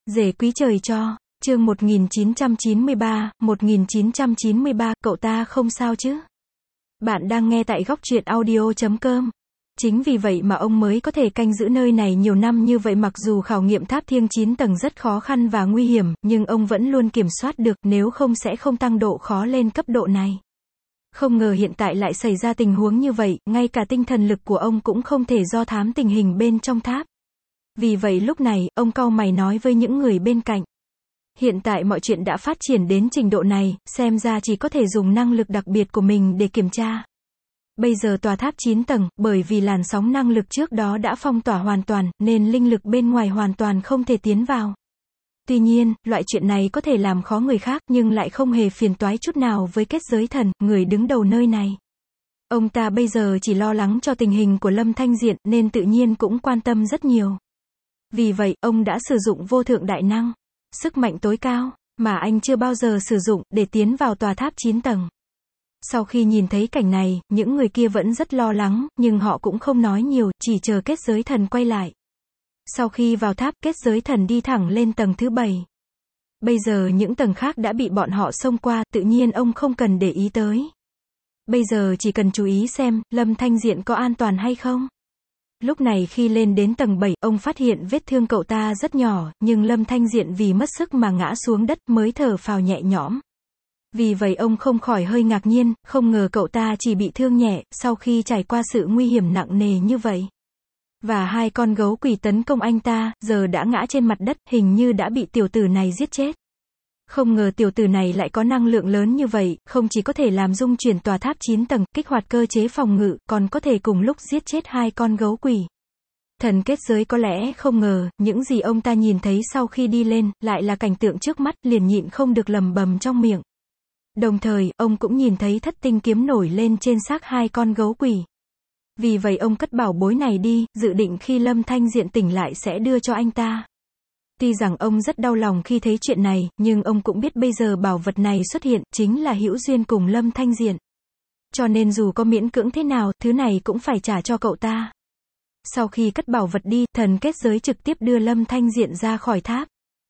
Rể quý trời cho, chương 1993, cậu ta không sao chứ? Bạn đang nghe tại góc truyện audio.com. Chính vì vậy mà ông mới có thể canh giữ nơi này nhiều năm như vậy, mặc dù khảo nghiệm tháp thiêng 9 tầng rất khó khăn và nguy hiểm, nhưng ông vẫn luôn kiểm soát được, nếu không sẽ không tăng độ khó lên cấp độ này. Không ngờ hiện tại lại xảy ra tình huống như vậy, ngay cả tinh thần lực của ông cũng không thể do thám tình hình bên trong tháp. Vì vậy lúc này, ông cau mày nói với những người bên cạnh. Hiện tại mọi chuyện đã phát triển đến trình độ này, xem ra chỉ có thể dùng năng lực đặc biệt của mình để kiểm tra. Bây giờ tòa tháp 9 tầng, bởi vì làn sóng năng lực trước đó đã phong tỏa hoàn toàn, nên linh lực bên ngoài hoàn toàn không thể tiến vào. Tuy nhiên, loại chuyện này có thể làm khó người khác, nhưng lại không hề phiền toái chút nào với kết giới thần, người đứng đầu nơi này. Ông ta bây giờ chỉ lo lắng cho tình hình của Lâm Thanh Diện, nên tự nhiên cũng quan tâm rất nhiều. Vì vậy, ông đã sử dụng vô thượng đại năng, sức mạnh tối cao, mà anh chưa bao giờ sử dụng, để tiến vào tòa tháp 9 tầng. Sau khi nhìn thấy cảnh này, những người kia vẫn rất lo lắng, nhưng họ cũng không nói nhiều, chỉ chờ kết giới thần quay lại. Sau khi vào tháp, kết giới thần đi thẳng lên tầng thứ 7. Bây giờ những tầng khác đã bị bọn họ xông qua, tự nhiên ông không cần để ý tới. Bây giờ chỉ cần chú ý xem, Lâm Thanh Diện có an toàn hay không. Lúc này khi lên đến tầng 7, ông phát hiện vết thương cậu ta rất nhỏ, nhưng Lâm Thanh Diện vì mất sức mà ngã xuống đất mới thở phào nhẹ nhõm. Vì vậy ông không khỏi hơi ngạc nhiên, không ngờ cậu ta chỉ bị thương nhẹ, sau khi trải qua sự nguy hiểm nặng nề như vậy. Và hai con gấu quỷ tấn công anh ta, giờ đã ngã trên mặt đất, hình như đã bị tiểu tử này giết chết. Không ngờ tiểu tử này lại có năng lượng lớn như vậy, không chỉ có thể làm rung chuyển tòa tháp 9 tầng, kích hoạt cơ chế phòng ngự, còn có thể cùng lúc giết chết hai con gấu quỷ. Thần kết giới có lẽ không ngờ, những gì ông ta nhìn thấy sau khi đi lên, lại là cảnh tượng trước mắt, liền nhịn không được lầm bầm trong miệng. Đồng thời, ông cũng nhìn thấy thất tinh kiếm nổi lên trên xác hai con gấu quỷ. Vì vậy ông cất bảo bối này đi, dự định khi Lâm Thanh Diện tỉnh lại sẽ đưa cho anh ta. Tuy rằng ông rất đau lòng khi thấy chuyện này, nhưng ông cũng biết bây giờ bảo vật này xuất hiện, chính là hữu duyên cùng Lâm Thanh Diện. Cho nên dù có miễn cưỡng thế nào, thứ này cũng phải trả cho cậu ta. Sau khi cất bảo vật đi, thần kết giới trực tiếp đưa Lâm Thanh Diện ra khỏi tháp.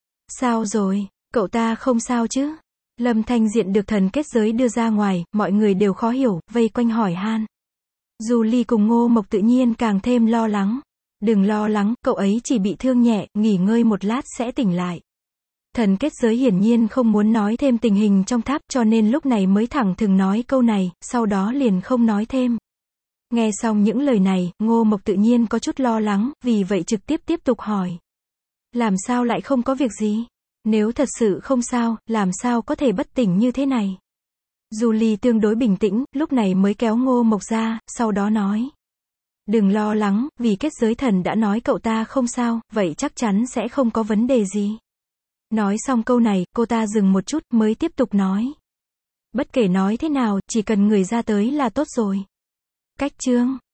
Sao rồi? Cậu ta không sao chứ? Lâm Thanh Diện được thần kết giới đưa ra ngoài, mọi người đều khó hiểu, vây quanh hỏi han. Julie cùng Ngô Mộc tự nhiên càng thêm lo lắng. Đừng lo lắng, cậu ấy chỉ bị thương nhẹ, nghỉ ngơi một lát sẽ tỉnh lại. Thần kết giới hiển nhiên không muốn nói thêm tình hình trong tháp, cho nên lúc này mới thẳng thừng nói câu này, sau đó liền không nói thêm. Nghe xong những lời này, Ngô Mộc tự nhiên có chút lo lắng, vì vậy trực tiếp tục hỏi. Làm sao lại không có việc gì? Nếu thật sự không sao, làm sao có thể bất tỉnh như thế này? Julie tương đối bình tĩnh, lúc này mới kéo Ngô Mộc ra, sau đó nói. Đừng lo lắng, vì kết giới thần đã nói cậu ta không sao, vậy chắc chắn sẽ không có vấn đề gì. Nói xong câu này, cô ta dừng một chút, mới tiếp tục nói. Bất kể nói thế nào, chỉ cần người ra tới là tốt rồi. Cách chương